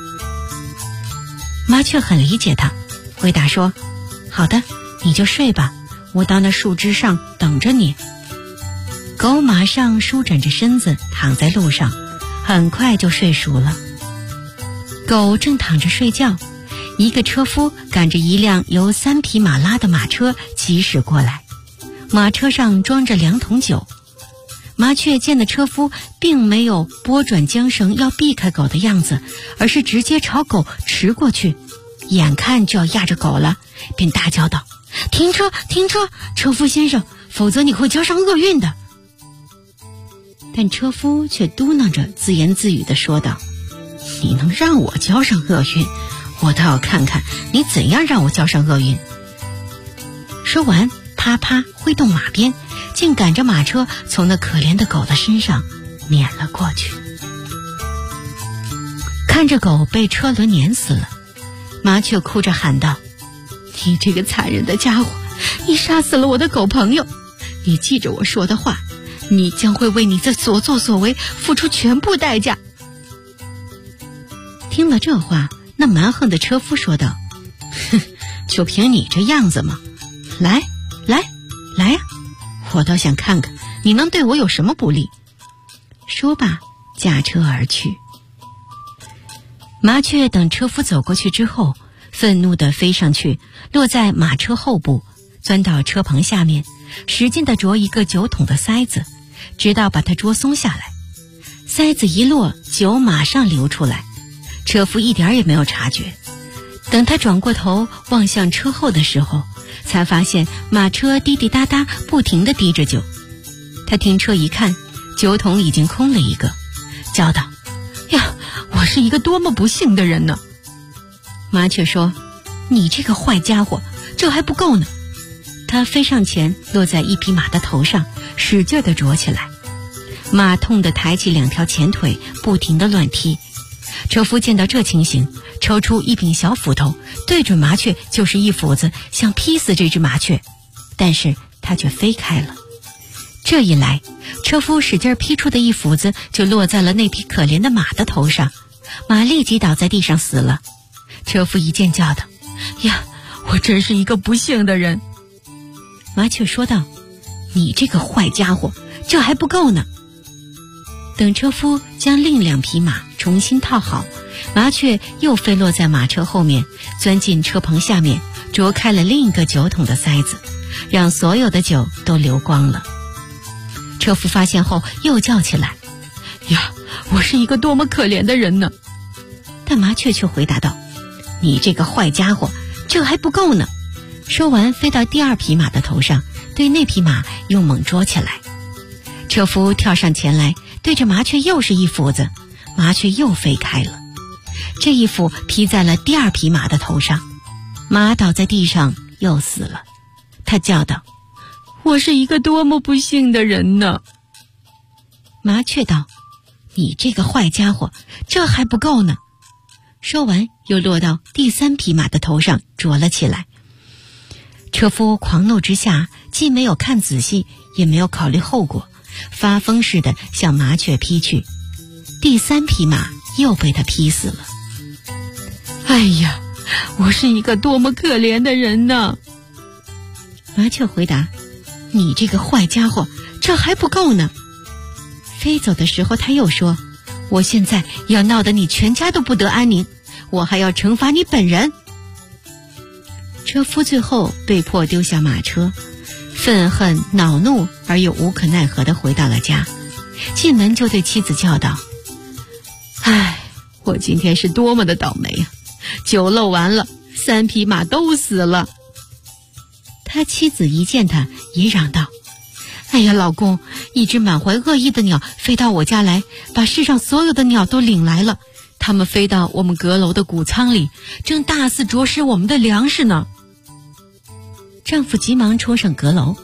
麻雀很理解他，回答说：好的，你就睡吧，我到那树枝上等着你。狗马上舒展着身子躺在路上，很快就睡熟了。狗正躺着睡觉，一个车夫赶着一辆由3匹马拉的马车疾驶过来，马车上装着2桶酒。麻雀见的车夫并没有拨转缰绳要避开狗的样子，而是直接朝狗驰过去，眼看就要压着狗了，便大叫道：停车停车，车夫先生，否则你会交上厄运的。但车夫却嘟囔着自言自语地说道：你能让我交上厄运，我倒要看看你怎样让我交上厄运。说完，啪啪挥动马鞭，竟赶着马车从那可怜的狗的身上碾了过去。看着狗被车轮碾死了，麻雀哭着喊道：你这个残忍的家伙，你杀死了我的狗朋友，你记着我说的话，你将会为你的所作所为付出全部代价。听了这话，那蛮横的车夫说道：哼，就凭你这样子吗？来呀，我倒想看看你能对我有什么不利。说罢，驾车而去。麻雀等车夫走过去之后，愤怒地飞上去，落在马车后部，钻到车棚下面，使劲地啄一个酒桶的塞子，直到把它啄松下来。塞子一落，酒马上流出来，车夫一点也没有察觉。等他转过头望向车后的时候，才发现马车滴滴答答不停地滴着酒。他停车一看，酒桶已经空了一个，叫道：呀，我是一个多么不幸的人呢！麻雀说：你这个坏家伙，这还不够呢。他飞上前，落在一匹马的头上，使劲地啄起来。马痛得抬起2条前腿，不停地乱踢。车夫见到这情形，抽出一柄小斧头，对准麻雀就是一斧子，想劈死这只麻雀，但是它却飞开了。这一来，车夫使劲劈出的一斧子就落在了那匹可怜的马的头上，马立即倒在地上死了。车夫一见叫道：呀，我真是一个不幸的人。麻雀说道：你这个坏家伙，这还不够呢。等车夫将另2匹马重新套好，麻雀又飞落在马车后面，钻进车棚下面，啄开了另一个酒桶的塞子，让所有的酒都流光了。车夫发现后又叫起来：呀，我是一个多么可怜的人呢！但麻雀却回答道：你这个坏家伙，这还不够呢。说完，飞到第2匹马的头上，对那匹马又猛啄起来。车夫跳上前来，对着麻雀又是一斧子，麻雀又飞开了。这一斧劈在了第2匹马的头上，马倒在地上又死了。他叫道：我是一个多么不幸的人呢！麻雀道：你这个坏家伙，这还不够呢。说完，又落到第3匹马的头上啄了起来。车夫狂怒之下，既没有看仔细，也没有考虑后果，发疯似的向麻雀劈去。第3匹马又被他劈死了。哎呀，我是一个多么可怜的人呢！麻雀回答：你这个坏家伙，这还不够呢。飞走的时候，他又说：我现在要闹得你全家都不得安宁，我还要惩罚你本人。车夫最后被迫丢下马车，愤恨恼怒而又无可奈何地回到了家，进门就对妻子叫道：唉，我今天是多么的倒霉啊，酒漏完了，3匹马都死了。他妻子一见他也嚷道：哎呀，老公，一只满怀恶意的鸟飞到我家来，把世上所有的鸟都领来了，它们飞到我们阁楼的谷仓里，正大肆啄食我们的粮食呢。丈夫急忙冲上阁楼，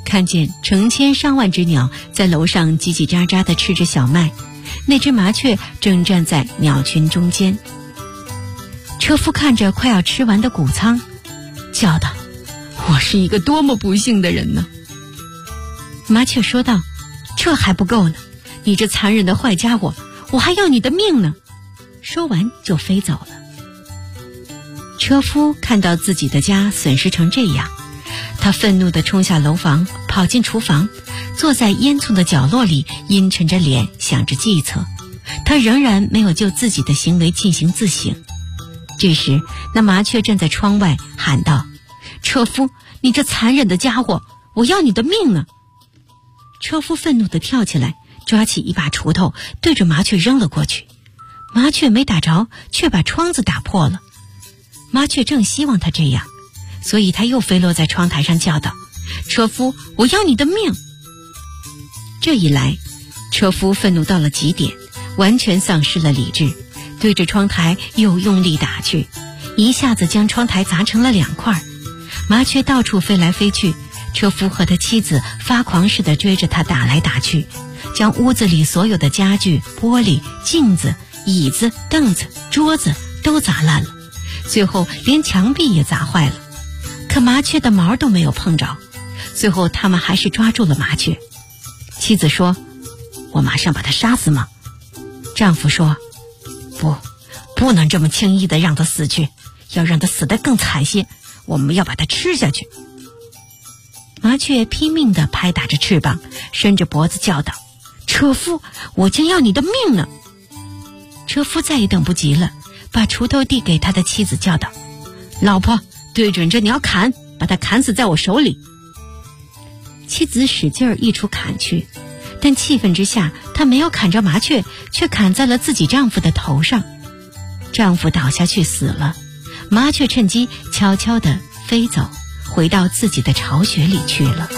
看见成千上万只鸟在楼上叽叽喳喳地吃着小麦，那只麻雀正站在鸟群中间。车夫看着快要吃完的谷仓，叫道：我是一个多么不幸的人呢！麻雀说道：这还不够呢，你这残忍的坏家伙，我还要你的命呢！说完就飞走了。车夫看到自己的家损失成这样，他愤怒地冲下楼房，跑进厨房，坐在烟囱的角落里，阴沉着脸想着计策。他仍然没有就自己的行为进行自省。这时那麻雀站在窗外喊道：车夫，你这残忍的家伙，我要你的命呢！车夫愤怒地跳起来，抓起一把锄头对着麻雀扔了过去。麻雀没打着，却把窗子打破了。麻雀正希望他这样，所以他又飞落在窗台上叫道：车夫，我要你的命！这一来，车夫愤怒到了极点，完全丧失了理智，对着窗台又用力打去，一下子将窗台砸成了2块。麻雀到处飞来飞去，车夫和他妻子发狂似的追着他打来打去，将屋子里所有的家具、玻璃、镜子、椅子、凳子、桌子都砸烂了，最后连墙壁也砸坏了。可麻雀的毛都没有碰着，最后他们还是抓住了麻雀。妻子说：我马上把他杀死吗？丈夫说：不能这么轻易的让他死去，要让他死得更惨些，我们要把他吃下去。麻雀拼命地拍打着翅膀，伸着脖子叫道：车夫，我将要你的命呢！车夫再也等不及了，把锄头递给他的妻子，叫道：老婆，对准这鸟砍，把它砍死在我手里。妻子使劲一锄砍去，但气愤之下，她没有砍着麻雀，却砍在了自己丈夫的头上。丈夫倒下去死了，麻雀趁机悄悄地飞走，回到自己的巢穴里去了。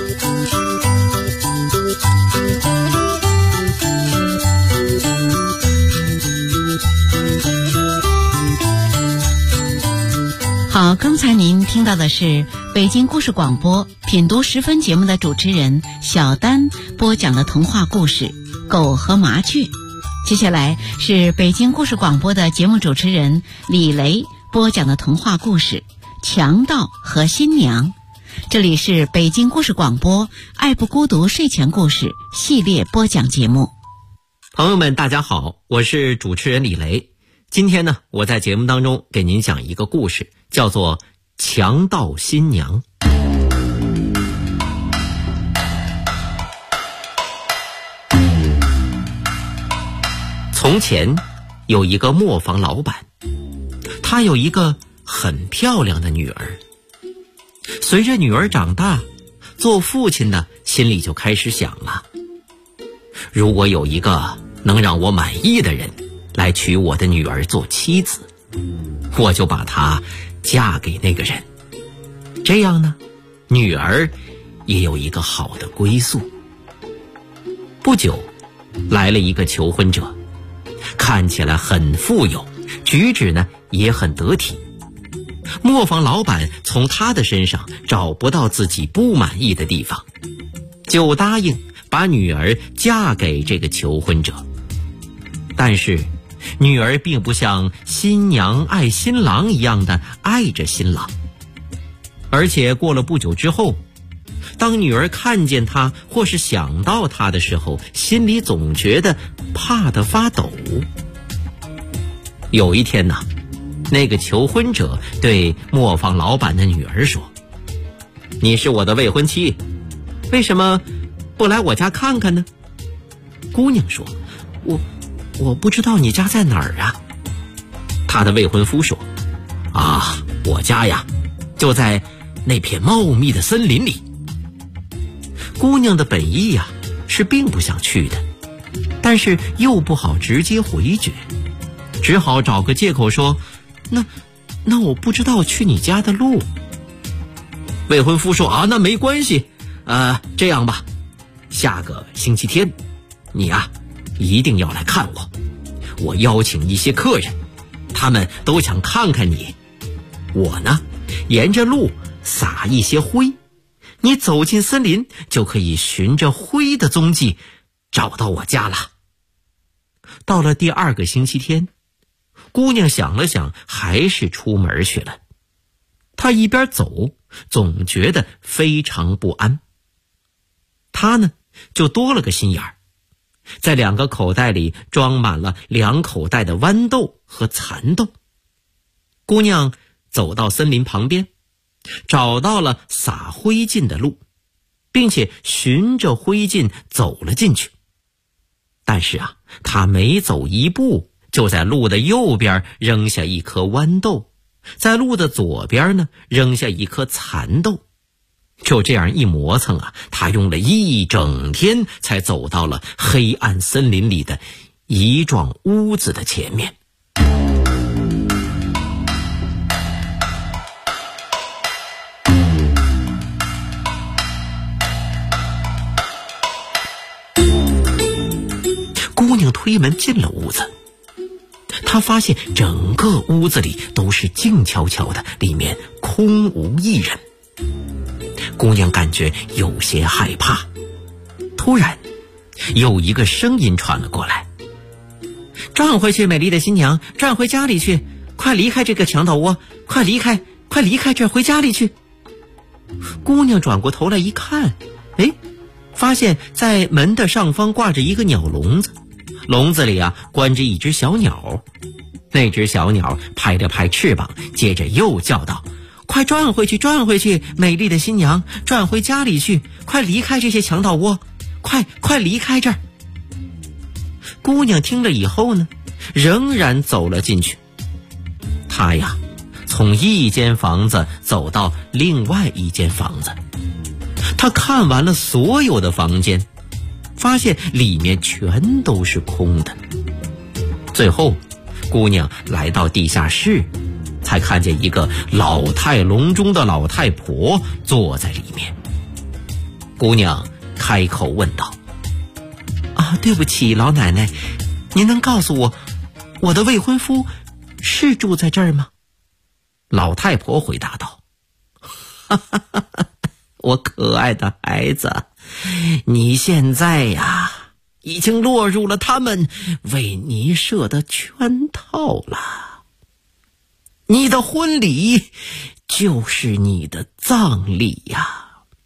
好，刚才您听到的是北京故事广播品读10分节目的主持人小丹播讲的童话故事《狗和麻雀》。接下来是北京故事广播的节目主持人李雷播讲的童话故事《强盗和新娘》。这里是北京故事广播爱不孤独睡前故事系列播讲节目。 朋友们大家好，我是主持人李雷。今天呢，我在节目当中给您讲一个故事，叫做《强盗新娘》。从前有一个磨坊老板，他有一个很漂亮的女儿。随着女儿长大，做父亲的心里就开始想了，如果有一个能让我满意的人来娶我的女儿做妻子，我就把她嫁给那个人，这样呢，女儿也有一个好的归宿。不久，来了一个求婚者，看起来很富有，举止呢也很得体。磨坊老板从他的身上找不到自己不满意的地方，就答应把女儿嫁给这个求婚者。但是女儿并不像新娘爱新郎一样的爱着新郎，而且过了不久之后，当女儿看见他或是想到他的时候，心里总觉得怕得发抖。有一天呢，那个求婚者对磨坊老板的女儿说：你是我的未婚妻，为什么不来我家看看呢？姑娘说：我不知道你家在哪儿啊。他的未婚夫说：我家呀就在那片茂密的森林里。姑娘的本意呀是并不想去的，但是又不好直接回绝，只好找个借口说：那我不知道去你家的路。未婚夫说：那没关系，这样吧，下个星期天你啊一定要来看我，我邀请一些客人，他们都想看看你。我呢沿着路撒一些灰， 你走进森林就可以循着灰的踪迹找到我家了。到了第2个星期天，姑娘想了想，还是出门去了。她一边走，总觉得非常不安。她呢，就多了个心眼儿，在2个口袋里装满了2口袋的豌豆和蚕豆。姑娘走到森林旁边，找到了撒灰烬的路，并且循着灰烬走了进去。但是啊，她每走一步，就在路的右边扔下一颗豌豆，在路的左边呢，扔下一颗蚕豆。就这样一磨蹭啊，她用了一整天才走到了黑暗森林里的一幢屋子的前面。姑娘推门进了屋子，她发现整个屋子里都是静悄悄的，里面空无一人。姑娘感觉有些害怕，突然有一个声音传了过来：转回去，美丽的新娘，转回家里去，快离开这个强盗窝，快离开这儿，回家里去。姑娘转过头来一看，发现在门的上方挂着一个鸟笼子，笼子里啊关着一只小鸟。那只小鸟拍了拍翅膀，接着又叫道：快转回去，转回去，美丽的新娘，转回家里去，快离开这些强盗窝，快离开这儿。姑娘听了以后呢，仍然走了进去。她呀，从一间房子走到另外一间房子，她看完了所有的房间，发现里面全都是空的。最后，姑娘来到地下室，才看见一个老态龙钟的老太婆坐在里面。姑娘开口问道：对不起，老奶奶，您能告诉我的未婚夫是住在这儿吗？老太婆回答道：我可爱的孩子，你现在呀，已经落入了他们为你设的圈套了。你的婚礼就是你的葬礼呀，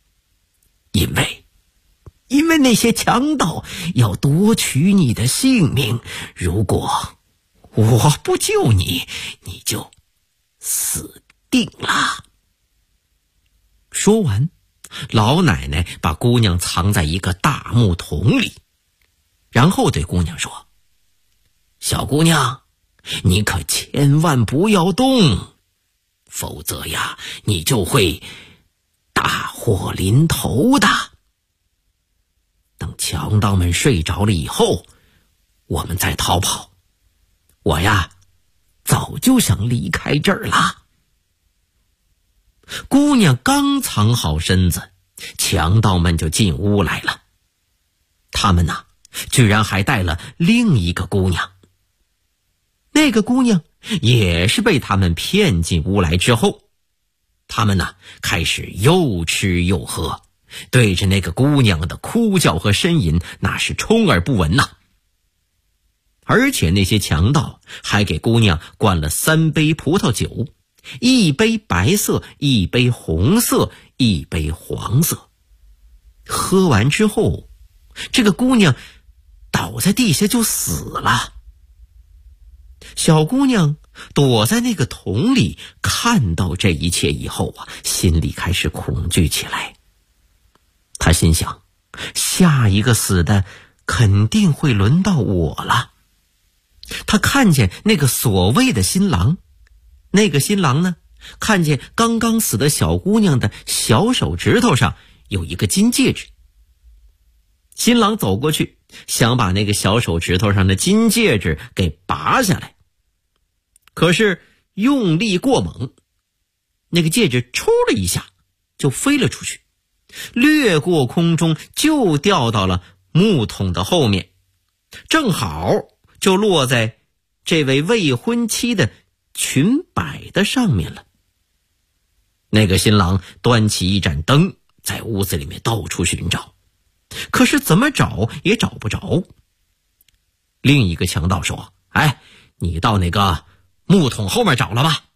因为那些强盗要夺取你的性命，如果我不救你，你就死定了。说完，老奶奶把姑娘藏在一个大木桶里，然后对姑娘说：小姑娘，你可千万不要动，否则呀，你就会大祸临头的。等强盗们睡着了以后，我们再逃跑。我呀，早就想离开这儿了。姑娘刚藏好身子，强盗们就进屋来了。他们呐，居然还带了另一个姑娘。那个姑娘也是被他们骗进屋来之后，他们呢开始又吃又喝，对着那个姑娘的哭叫和呻吟那是充耳不闻呐。而且那些强盗还给姑娘灌了3杯葡萄酒，1杯白色，1杯红色，1杯黄色。喝完之后，这个姑娘倒在地下就死了。小姑娘躲在那个桶里，看到这一切以后啊，心里开始恐惧起来。她心想，下一个死的肯定会轮到我了。她看见那个所谓的新郎，那个新郎呢，看见刚刚死的小姑娘的小手指头上有一个金戒指。新郎走过去，想把那个小手指头上的金戒指给拔下来，可是用力过猛，那个戒指抽了一下就飞了出去，掠过空中，就掉到了木桶的后面，正好就落在这位未婚妻的裙摆的上面了。那个新郎端起一盏灯， 在屋子里面到处寻找，可是怎么找也找不着。另一个强盗说：“哎，你到那个木桶后面找了吧？”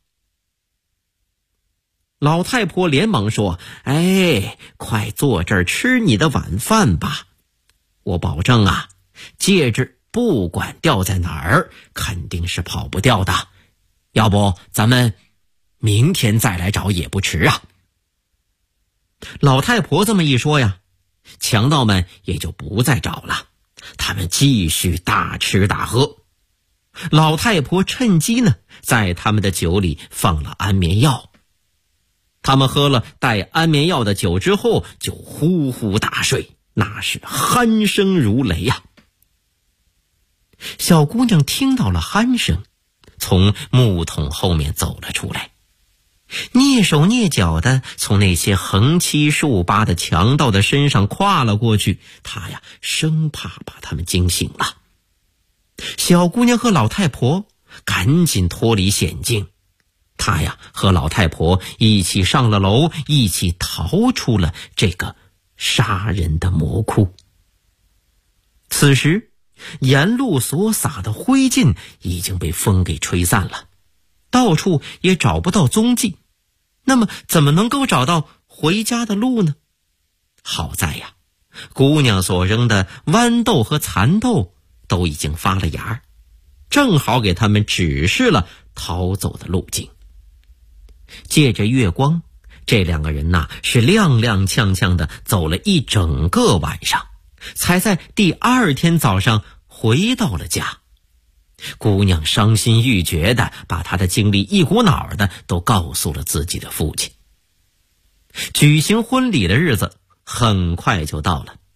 老太婆连忙说：“哎，快坐这儿吃你的晚饭吧，我保证啊，戒指不管掉在哪儿，肯定是跑不掉的。要不咱们明天再来找也不迟啊。”老太婆这么一说呀，强盗们也就不再找了，他们继续大吃大喝。老太婆趁机呢，在他们的酒里放了安眠药。他们喝了带安眠药的酒之后，就呼呼大睡，那是鼾声如雷呀。小姑娘听到了鼾声，从木桶后面走了出来，蹑手蹑脚的从那些横七竖八的强盗的身上跨了过去，她呀生怕把他们惊醒了。小姑娘和老太婆赶紧脱离险境，她呀和老太婆一起上了楼，一起逃出了这个杀人的魔窟。此时沿路所撒的灰烬已经被风给吹散了，到处也找不到踪迹。那么怎么能够找到回家的路呢？好在呀，姑娘所扔的豌豆和蚕豆都已经发了芽，正好给他们指示了逃走的路径。借着月光，这两个人呐是踉踉跄跄的走了一整个晚上，才在第二天早上回到了家。姑娘伤心欲绝的把她的经历一股脑的都告诉了自己的父亲。举行婚礼的日子很快就到了。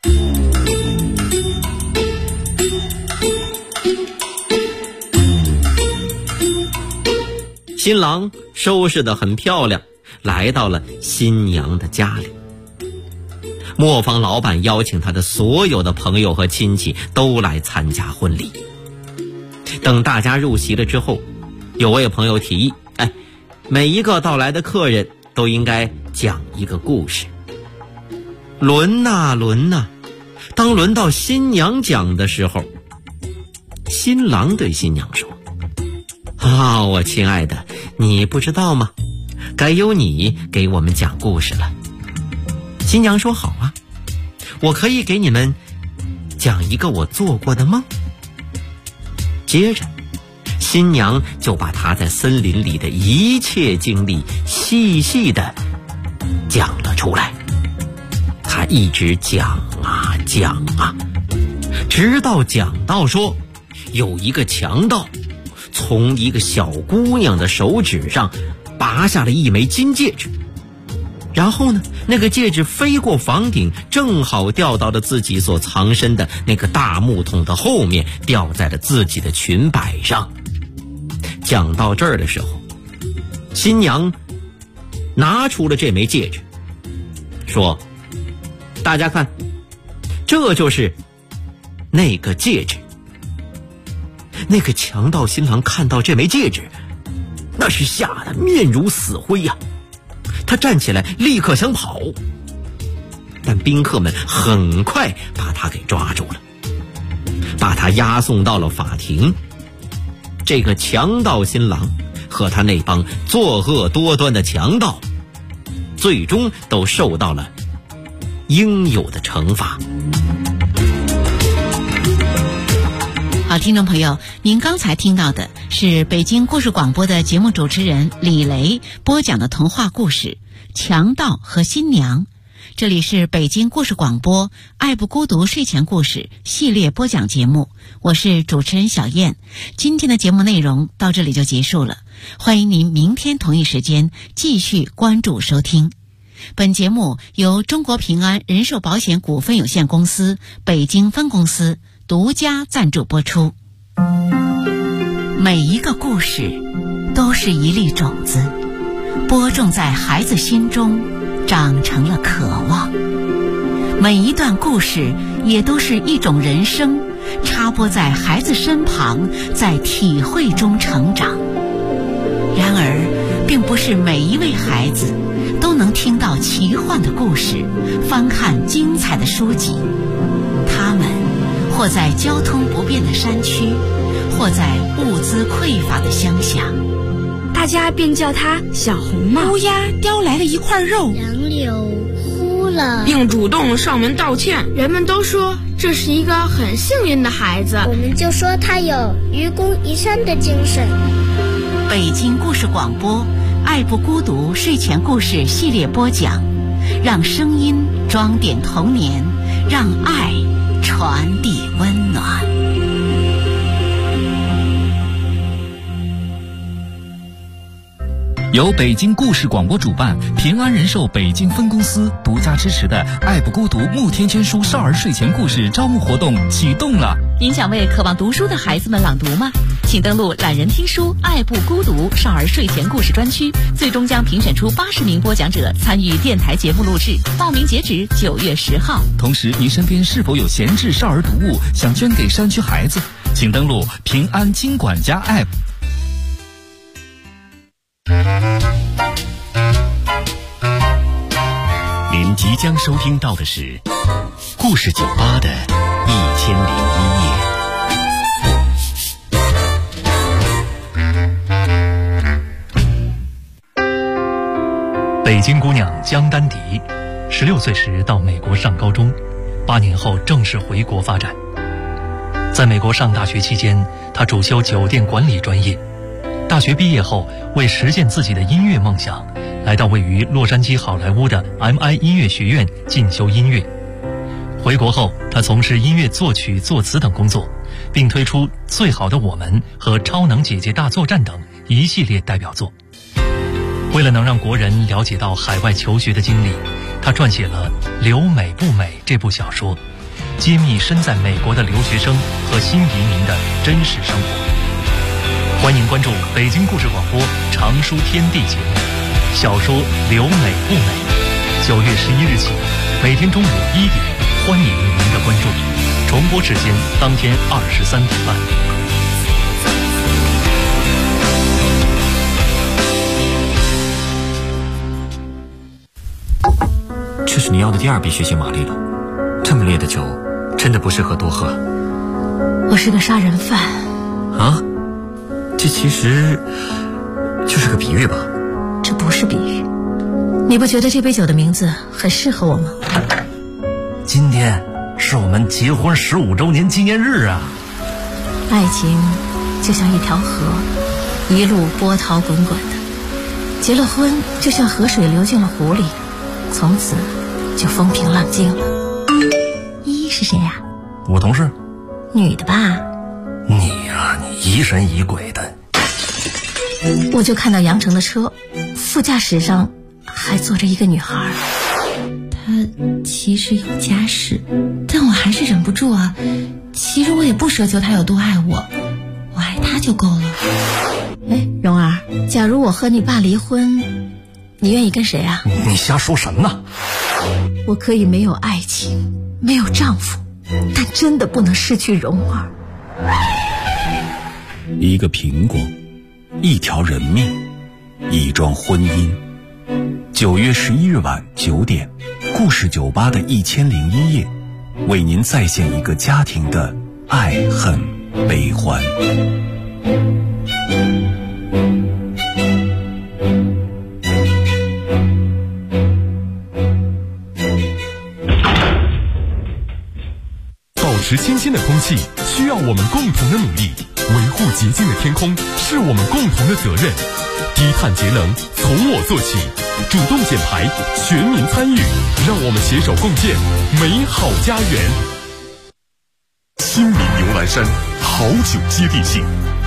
新郎收拾得很漂亮，来到了新娘的家里。磨坊老板邀请他的所有的朋友和亲戚都来参加婚礼。等大家入席了之后，有位朋友提议，每一个到来的客人都应该讲一个故事。轮呐轮呐，当轮到新娘讲的时候，新郎对新娘说：“我亲爱的，你不知道吗？该由你给我们讲故事了。”新娘说：“好啊，我可以给你们讲一个我做过的梦。”接着新娘就把她在森林里的一切经历细细地讲了出来。她一直讲啊讲啊，直到讲到说有一个强盗从一个小姑娘的手指上拔下了一枚金戒指，然后呢，那个戒指飞过房顶，正好掉到了自己所藏身的那个大木桶的后面，掉在了自己的裙摆上。讲到这儿的时候，新娘拿出了这枚戒指，说：“大家看，这就是那个戒指。”那个强盗新郎看到这枚戒指，那是吓得面如死灰呀。他站起来立刻想跑，但宾客们很快把他给抓住了，把他押送到了法庭。这个强盗新郎和他那帮作恶多端的强盗最终都受到了应有的惩罚。 好，听众朋友，您刚才听到的是北京故事广播的节目主持人李雷播讲的童话故事《强盗和新娘》。这里是北京故事广播爱不孤独睡前故事系列播讲节目，我是主持人小燕。今天的节目内容到这里就结束了，欢迎您明天同一时间继续关注收听。本节目由中国平安人寿保险股份有限公司北京分公司独家赞助播出。每一个故事都是一粒种子，播种在孩子心中，长成了渴望。每一段故事也都是一种人生，插播在孩子身旁，在体会中成长。然而并不是每一位孩子都都能听到奇幻的故事，翻看精彩的书籍。他们或在交通不便的山区，或在物资匮乏的乡下， 大家便叫他小红帽。 乌鸦叼来了一块肉， 杨柳哭了， 并主动上门道歉。 人们都说这是一个很幸运的孩子， 我们就说他有愚公移山的精神。 北京故事广播爱不孤独睡前故事系列播讲，让声音装点童年，让爱传递温暖。 由北京故事广播主办，平安人寿北京分公司独家支持的爱不孤独慕天签书少儿睡前故事招募活动启动了。 您想为渴望读书的孩子们朗读吗？请登录懒人听书爱不孤独少儿睡前故事专区，最终将评选出80名播讲者参与电台节目录制，报名截止9月10号。 同时，您身边是否有闲置少儿读物想捐给山区孩子？请登录平安金管家 App。 您即将收听到的是故事酒吧的1001夜。 北京姑娘江丹迪，16岁时到美国上高中，8年后正式回国发展。在美国上大学期间，她主修酒店管理专业。大学毕业后，为实现自己的音乐梦想，来到位于洛杉矶好莱坞的 MI 音乐学院进修音乐。回国后，他从事音乐作曲、作词等工作，并推出《最好的我们》和《超能姐姐大作战》等一系列代表作。为了能让国人了解到海外求学的经历，他撰写了《留美不美》这部小说，揭秘身在美国的留学生和新移民的真实生活。欢迎关注北京故事广播常书天地节目小说《留美不美》，9月11日起，每天中午1点，欢迎您的关注。重播时间当天23点半。 这是你要的第2笔血腥玛丽了，这么烈的酒，真的不适合多喝。 我是个杀人犯。 啊？这其实就是个比喻吧？ 这不是比喻。你不觉得这杯酒的名字很适合我吗？ 今天是我们结婚15周年纪念日啊！ 爱情就像一条河，一路波涛滚滚的。结了婚就像河水流进了湖里，从此就风平浪静了。依依是谁呀？ 我同事。 女的吧？ 你呀，你疑神疑鬼的。 我就看到杨成的车，副驾驶上还坐着一个女孩。她其实有家室，但我还是忍不住啊。其实我也不奢求她有多爱我，我爱她就够了。哎，蓉儿，假如我和你爸离婚，你愿意跟谁啊？ 你瞎说什么呢？ 我可以没有爱情，没有丈夫，但真的不能失去蓉儿。 一个苹果，一条人命，一桩婚姻。9月11日晚9点，故事酒吧的1001夜，为您再现一个家庭的爱恨悲欢。 保持清新的空气需要我们共同的努力，维护洁净的天空是我们共同的责任。低碳节能从我做起，主动减排，全民参与，让我们携手共建美好家园。新米牛栏山好酒接地气，